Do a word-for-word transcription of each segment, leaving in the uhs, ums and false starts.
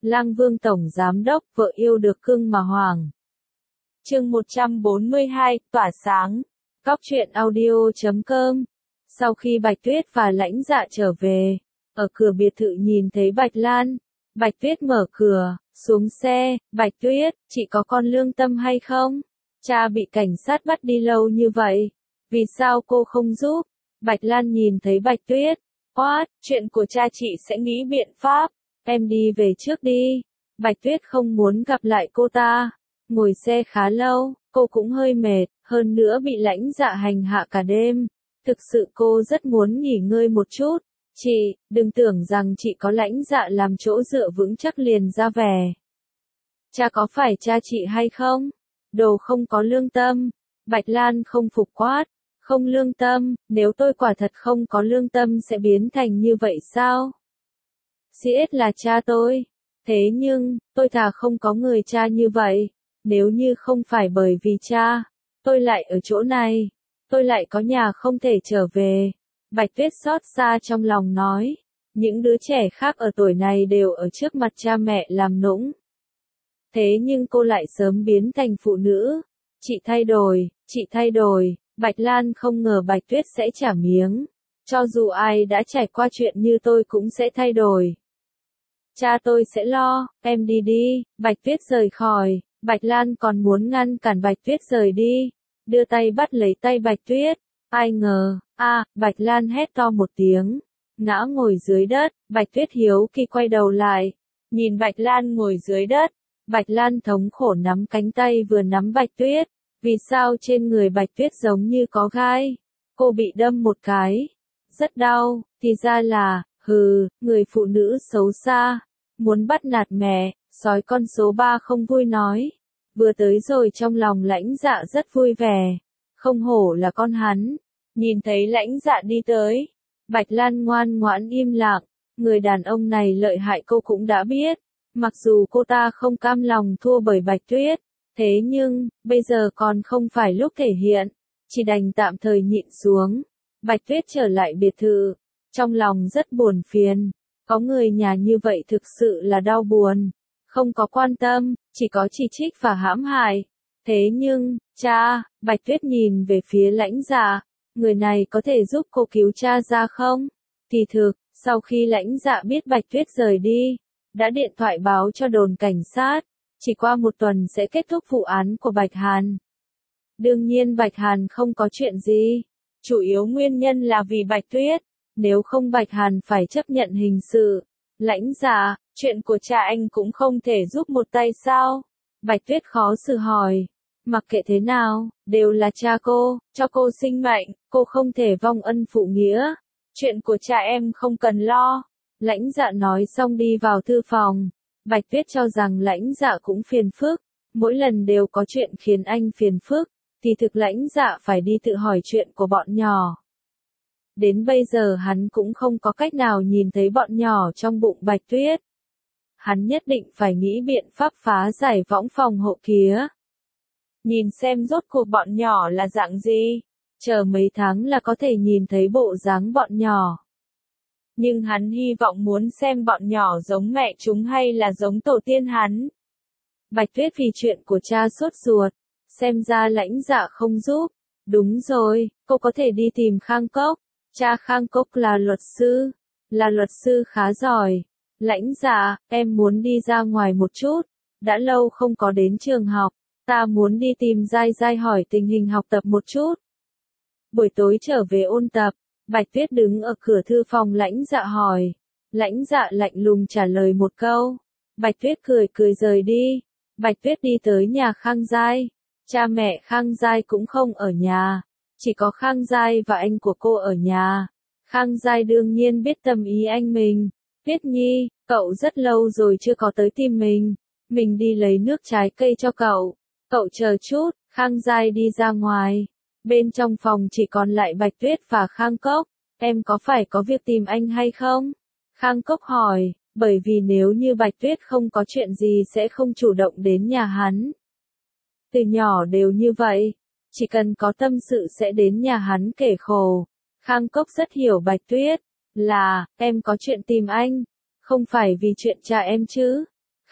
Lang Vương Tổng Giám Đốc, vợ yêu được cưng mà hoàng. Chương một trăm bốn mươi hai, tỏa sáng. Cóc truyện audio chấm com. Sau khi Bạch Tuyết và Lãnh Dạ trở về, ở cửa biệt thự nhìn thấy Bạch Lan. Bạch Tuyết mở cửa, xuống xe. Bạch Tuyết, chị có con lương tâm hay không? Cha bị cảnh sát bắt đi lâu như vậy, vì sao cô không giúp? Bạch Lan nhìn thấy Bạch Tuyết, quát, chuyện của cha chị sẽ nghĩ biện pháp, em đi về trước đi. Bạch Tuyết không muốn gặp lại cô ta, ngồi xe khá lâu, cô cũng hơi mệt, hơn nữa bị Lãnh Dạ hành hạ cả đêm. Thực sự cô rất muốn nghỉ ngơi một chút. Chị, đừng tưởng rằng chị có Lãnh Dạ làm chỗ dựa vững chắc liền ra vẻ. Cha có phải cha chị hay không? Đồ không có lương tâm. Bạch Lan không phục quát. Không lương tâm, nếu tôi quả thật không có lương tâm sẽ biến thành như vậy sao? xê ét là cha tôi. Thế nhưng, tôi thà không có người cha như vậy. Nếu như không phải bởi vì cha, tôi lại ở chỗ này. Tôi lại có nhà không thể trở về. Bạch Tuyết xót xa trong lòng nói. Những đứa trẻ khác ở tuổi này đều ở trước mặt cha mẹ làm nũng. Thế nhưng cô lại sớm biến thành phụ nữ. Chị thay đổi, chị thay đổi. Bạch Lan không ngờ Bạch Tuyết sẽ trả miếng. Cho dù ai đã trải qua chuyện như tôi cũng sẽ thay đổi. Cha tôi sẽ lo, em đi đi. Bạch Tuyết rời khỏi. Bạch Lan còn muốn ngăn cản Bạch Tuyết rời đi. Đưa tay bắt lấy tay Bạch Tuyết. Ai ngờ, a, à, Bạch Lan hét to một tiếng. Ngã ngồi dưới đất. Bạch Tuyết hiếu kỳ quay đầu lại. Nhìn Bạch Lan ngồi dưới đất. Bạch Lan thống khổ nắm cánh tay vừa nắm Bạch Tuyết. Vì sao trên người Bạch Tuyết giống như có gai? Cô bị đâm một cái. Rất đau, thì ra là, hừ, người phụ nữ xấu xa. Muốn bắt nạt mẹ, sói con số ba không vui nói. Vừa tới rồi trong lòng Lãnh Dạ rất vui vẻ. Không hổ là con hắn. Nhìn thấy Lãnh Dạ đi tới. Bạch Lan ngoan ngoãn im lặng. Người đàn ông này lợi hại cô cũng đã biết. Mặc dù cô ta không cam lòng thua bởi Bạch Tuyết. Thế nhưng, bây giờ còn không phải lúc thể hiện, chỉ đành tạm thời nhịn xuống. Bạch Tuyết trở lại biệt thự, trong lòng rất buồn phiền, có người nhà như vậy thực sự là đau buồn, không có quan tâm, chỉ có chỉ trích và hãm hại. Thế nhưng, cha, Bạch Tuyết nhìn về phía Lãnh Dạ, người này có thể giúp cô cứu cha ra không? Kỳ thực, sau khi Lãnh Dạ biết Bạch Tuyết rời đi, đã điện thoại báo cho đồn cảnh sát. Chỉ qua một tuần sẽ kết thúc vụ án của Bạch Hàn. Đương nhiên Bạch Hàn không có chuyện gì. Chủ yếu nguyên nhân là vì Bạch Tuyết. Nếu không Bạch Hàn phải chấp nhận hình sự. Lãnh Dạ, chuyện của cha anh cũng không thể giúp một tay sao? Bạch Tuyết khó xử hỏi. Mặc kệ thế nào, đều là cha cô, cho cô sinh mệnh, cô không thể vong ân phụ nghĩa. Chuyện của cha em không cần lo. Lãnh Dạ nói xong đi vào thư phòng. Bạch Tuyết cho rằng Lãnh Dạ cũng phiền phức, mỗi lần đều có chuyện khiến anh phiền phức, thì thực Lãnh Dạ phải đi tự hỏi chuyện của bọn nhỏ. Đến bây giờ hắn cũng không có cách nào nhìn thấy bọn nhỏ trong bụng Bạch Tuyết. Hắn nhất định phải nghĩ biện pháp phá giải võng phòng hộ kia. Nhìn xem rốt cuộc bọn nhỏ là dạng gì, chờ mấy tháng là có thể nhìn thấy bộ dáng bọn nhỏ. Nhưng hắn hy vọng muốn xem bọn nhỏ giống mẹ chúng hay là giống tổ tiên hắn. Bạch Tuyết vì chuyện của cha sốt ruột, xem ra Lãnh Dạ không giúp. Đúng rồi, cô có thể đi tìm Khang Cốc. Cha Khang Cốc là luật sư, là luật sư khá giỏi. Lãnh Dạ, em muốn đi ra ngoài một chút, đã lâu không có đến trường học, ta muốn đi tìm Giai Giai hỏi tình hình học tập một chút. Buổi tối trở về ôn tập. Bạch Tuyết đứng ở cửa thư phòng Lãnh Dạ hỏi. Lãnh Dạ lạnh lùng trả lời một câu. Bạch Tuyết cười cười rời đi. Bạch Tuyết đi tới nhà Khang Giai. Cha mẹ Khang Giai cũng không ở nhà. Chỉ có Khang Giai và anh của cô ở nhà. Khang Giai đương nhiên biết tâm ý anh mình. Tuyết Nhi, cậu rất lâu rồi chưa có tới tìm mình. Mình đi lấy nước trái cây cho cậu. Cậu chờ chút, Khang Giai đi ra ngoài. Bên trong phòng chỉ còn lại Bạch Tuyết và Khang Cốc. Em có phải có việc tìm anh hay không? Khang Cốc hỏi, bởi vì nếu như Bạch Tuyết không có chuyện gì sẽ không chủ động đến nhà hắn. Từ nhỏ đều như vậy, chỉ cần có tâm sự sẽ đến nhà hắn kể khổ. Khang Cốc rất hiểu Bạch Tuyết, là, em có chuyện tìm anh, không phải vì chuyện cha em chứ.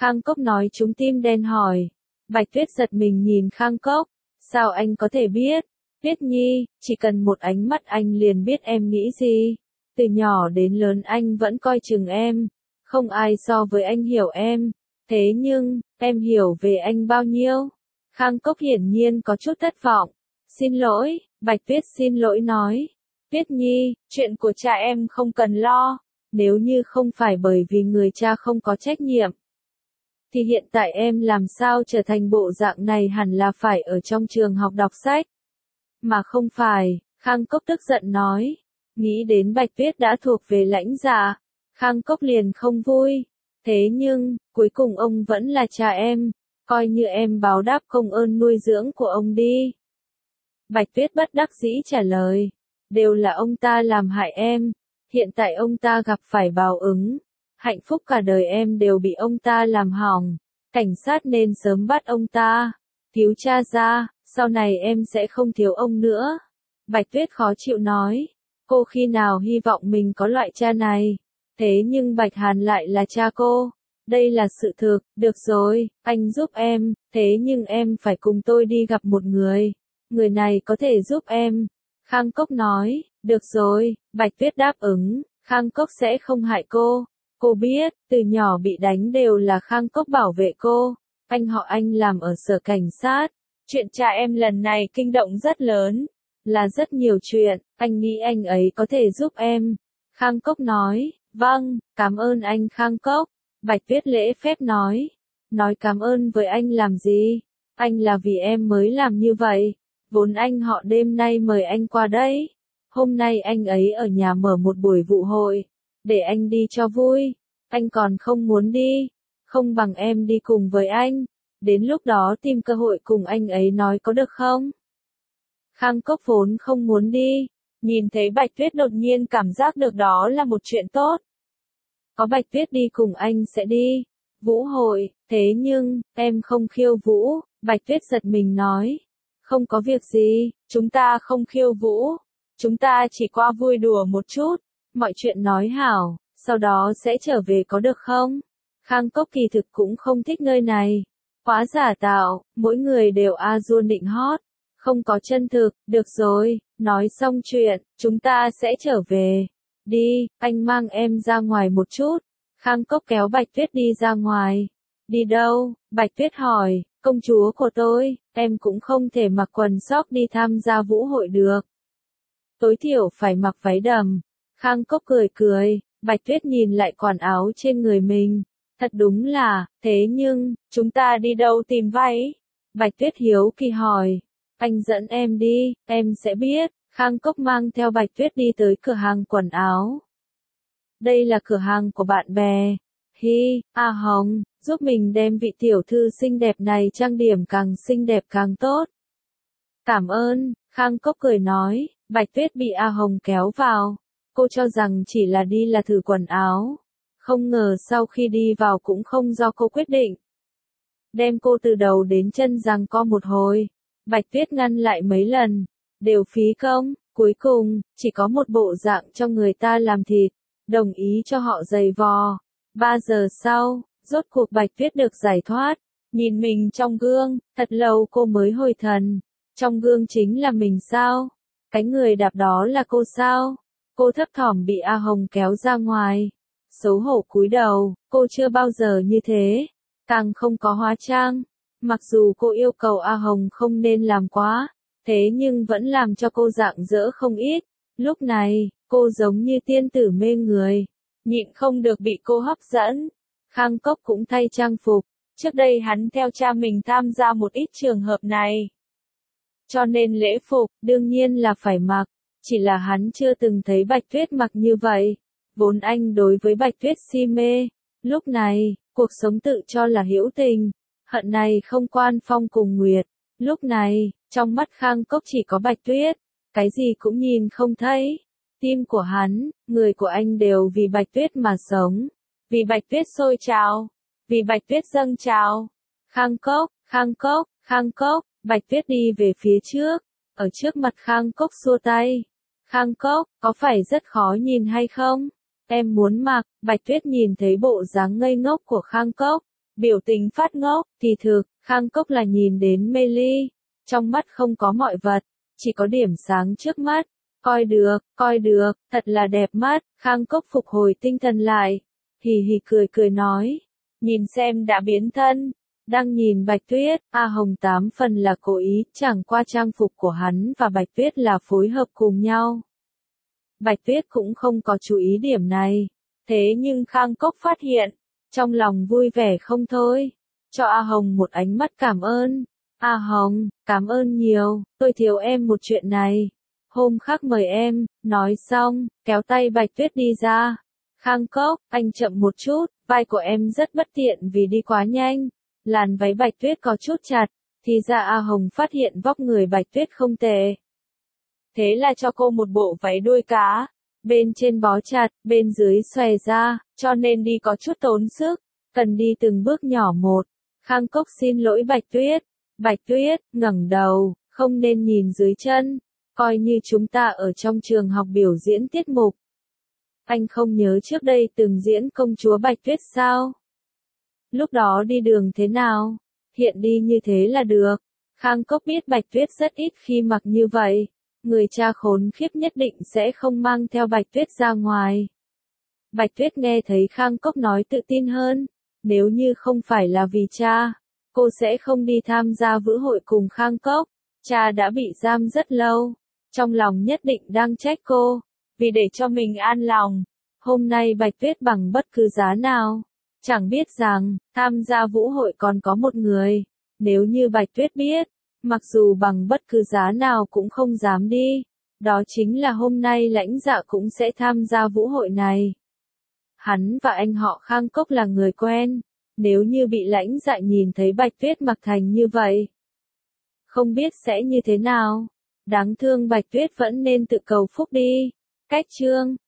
Khang Cốc nói trúng tim đen hỏi. Bạch Tuyết giật mình nhìn Khang Cốc. Sao anh có thể biết? Tuyết Nhi, chỉ cần một ánh mắt anh liền biết em nghĩ gì. Từ nhỏ đến lớn anh vẫn coi chừng em. Không ai so với anh hiểu em. Thế nhưng, em hiểu về anh bao nhiêu? Khang Cốc hiển nhiên có chút thất vọng. Xin lỗi, Bạch Tuyết xin lỗi nói. Tuyết Nhi, chuyện của cha em không cần lo. Nếu như không phải bởi vì người cha không có trách nhiệm, thì hiện tại em làm sao trở thành bộ dạng này, hẳn là phải ở trong trường học đọc sách. Mà không phải, Khang Cốc tức giận nói. Nghĩ đến Bạch Tuyết đã thuộc về lãnh dạ, Khang Cốc liền không vui. Thế nhưng, cuối cùng ông vẫn là cha em, coi như em báo đáp công ơn nuôi dưỡng của ông đi. Bạch Tuyết bất đắc dĩ trả lời. Đều là ông ta làm hại em, hiện tại ông ta gặp phải báo ứng. Hạnh phúc cả đời em đều bị ông ta làm hỏng. Cảnh sát nên sớm bắt ông ta, cứu cha ra, sau này em sẽ không thiếu ông nữa. Bạch Tuyết khó chịu nói. Cô khi nào hy vọng mình có loại cha này. Thế nhưng Bạch Hàn lại là cha cô. Đây là sự thực, được rồi, anh giúp em, thế nhưng em phải cùng tôi đi gặp một người. Người này có thể giúp em. Khang Cốc nói, được rồi, Bạch Tuyết đáp ứng, Khang Cốc sẽ không hại cô. Cô biết, từ nhỏ bị đánh đều là Khang Cốc bảo vệ cô. Anh họ anh làm ở sở cảnh sát. Chuyện cha em lần này kinh động rất lớn. Là rất nhiều chuyện, anh nghĩ anh ấy có thể giúp em. Khang Cốc nói, vâng, cảm ơn anh Khang Cốc. Bạch Tuyết lễ phép nói. Nói cảm ơn với anh làm gì? Anh là vì em mới làm như vậy. Vốn anh họ đêm nay mời anh qua đây. Hôm nay anh ấy ở nhà mở một buổi vụ hội. Để anh đi cho vui. Anh còn không muốn đi. Không bằng em đi cùng với anh. Đến lúc đó tìm cơ hội cùng anh ấy nói có được không? Khang Cốc vốn không muốn đi. Nhìn thấy Bạch Tuyết đột nhiên cảm giác được đó là một chuyện tốt. Có Bạch Tuyết đi cùng anh sẽ đi. Vũ hội, thế nhưng, em không khiêu vũ. Bạch Tuyết giật mình nói. Không có việc gì, chúng ta không khiêu vũ. Chúng ta chỉ qua vui đùa một chút. Mọi chuyện nói hảo, sau đó sẽ trở về có được không? Khang Cốc kỳ thực cũng không thích nơi này. Quá giả tạo, mỗi người đều a dua nịnh hót. Không có chân thực, được rồi, nói xong chuyện, chúng ta sẽ trở về. Đi, anh mang em ra ngoài một chút. Khang Cốc kéo Bạch Tuyết đi ra ngoài. Đi đâu? Bạch Tuyết hỏi, công chúa của tôi, em cũng không thể mặc quần sóc đi tham gia vũ hội được. Tối thiểu phải mặc váy đầm. Khang Cốc cười cười, Bạch Tuyết nhìn lại quần áo trên người mình. Thật đúng là, thế nhưng, chúng ta đi đâu tìm váy? Bạch Tuyết hiếu kỳ hỏi. Anh dẫn em đi, em sẽ biết. Khang Cốc mang theo Bạch Tuyết đi tới cửa hàng quần áo. Đây là cửa hàng của bạn bè. Hi, A Hồng, giúp mình đem vị tiểu thư xinh đẹp này trang điểm càng xinh đẹp càng tốt. Cảm ơn, Khang Cốc cười nói. Bạch Tuyết bị A Hồng kéo vào. Cô cho rằng chỉ là đi là thử quần áo. Không ngờ sau khi đi vào cũng không do cô quyết định. Đem cô từ đầu đến chân giằng co một hồi. Bạch Tuyết ngăn lại mấy lần. Đều phí công, cuối cùng, chỉ có một bộ dạng cho người ta làm thịt. Đồng ý cho họ giày vò. Ba giờ sau, rốt cuộc Bạch Tuyết được giải thoát. Nhìn mình trong gương, thật lâu cô mới hồi thần. Trong gương chính là mình sao? Cái người đạp đó là cô sao? Cô thấp thỏm bị A Hồng kéo ra ngoài. Xấu hổ cúi đầu, cô chưa bao giờ như thế. Càng không có hóa trang. Mặc dù cô yêu cầu A Hồng không nên làm quá, thế nhưng vẫn làm cho cô rạng rỡ không ít. Lúc này, cô giống như tiên tử mê người. Nhịn không được bị cô hấp dẫn. Khang Cốc cũng thay trang phục. Trước đây hắn theo cha mình tham gia một ít trường hợp này. Cho nên lễ phục, đương nhiên là phải mặc. Chỉ là hắn chưa từng thấy Bạch Tuyết mặc như vậy. Vốn anh đối với Bạch Tuyết si mê. Lúc này, cuộc sống tự cho là hữu tình. Hận này không quan phong cùng nguyệt. Lúc này, trong mắt Khang Cốc chỉ có Bạch Tuyết. Cái gì cũng nhìn không thấy. Tim của hắn, người của anh đều vì Bạch Tuyết mà sống. Vì Bạch Tuyết sôi trào. Vì Bạch Tuyết dâng trào. Khang Cốc, Khang Cốc, Khang Cốc. Bạch Tuyết đi về phía trước. Ở trước mặt Khang Cốc xua tay. Khang Cốc, có phải rất khó nhìn hay không? Em muốn mặc. Bạch Tuyết nhìn thấy bộ dáng ngây ngốc của Khang Cốc. biểu tình phát ngốc, kỳ thực, Khang Cốc là nhìn đến mê ly, trong mắt không có mọi vật, chỉ có điểm sáng trước mắt, coi được, coi được, thật là đẹp mắt, Khang Cốc phục hồi tinh thần lại, hì hì cười cười nói, nhìn xem đã biến thân, đang nhìn Bạch Tuyết, A Hồng tám phần là cố ý, chẳng qua trang phục của hắn và Bạch Tuyết là phối hợp cùng nhau. Bạch Tuyết cũng không có chú ý điểm này, thế nhưng Khang Cốc phát hiện, trong lòng vui vẻ không thôi, cho A Hồng một ánh mắt cảm ơn. A Hồng, cảm ơn nhiều, tôi thiếu em một chuyện này. Hôm khác mời em, nói xong, kéo tay Bạch Tuyết đi ra. Khang Cốc, anh chậm một chút, vai của em rất bất tiện vì đi quá nhanh. Làn váy Bạch Tuyết có chút chặt, thì ra A Hồng phát hiện vóc người Bạch Tuyết không tệ. Thế là cho cô một bộ váy đuôi cá, bên trên bó chặt, bên dưới xòe ra, cho nên đi có chút tốn sức, cần đi từng bước nhỏ một. Khang Cốc xin lỗi Bạch Tuyết. Bạch Tuyết, ngẩng đầu, không nên nhìn dưới chân, coi như chúng ta ở trong trường học biểu diễn tiết mục. Anh không nhớ trước đây từng diễn công chúa Bạch Tuyết sao? Lúc đó đi đường thế nào? Hiện đi như thế là được. Khang Cốc biết Bạch Tuyết rất ít khi mặc như vậy. Người cha khốn khiếp nhất định sẽ không mang theo Bạch Tuyết ra ngoài. Bạch Tuyết nghe thấy Khang Cốc nói tự tin hơn. Nếu như không phải là vì cha, cô sẽ không đi tham gia vũ hội cùng Khang Cốc. Cha đã bị giam rất lâu. Trong lòng nhất định đang trách cô. Vì để cho mình an lòng. Hôm nay Bạch Tuyết bằng bất cứ giá nào. Chẳng biết rằng, tham gia vũ hội còn có một người. Nếu như Bạch Tuyết biết, mặc dù bằng bất cứ giá nào cũng không dám đi. Đó chính là hôm nay Lãnh Dạ cũng sẽ tham gia vũ hội này. Hắn và anh họ Khang Cốc là người quen. Nếu như bị Lãnh Dạ nhìn thấy Bạch Tuyết mặc thành như vậy, không biết sẽ như thế nào. Đáng thương Bạch Tuyết vẫn nên tự cầu phúc đi. Cách chương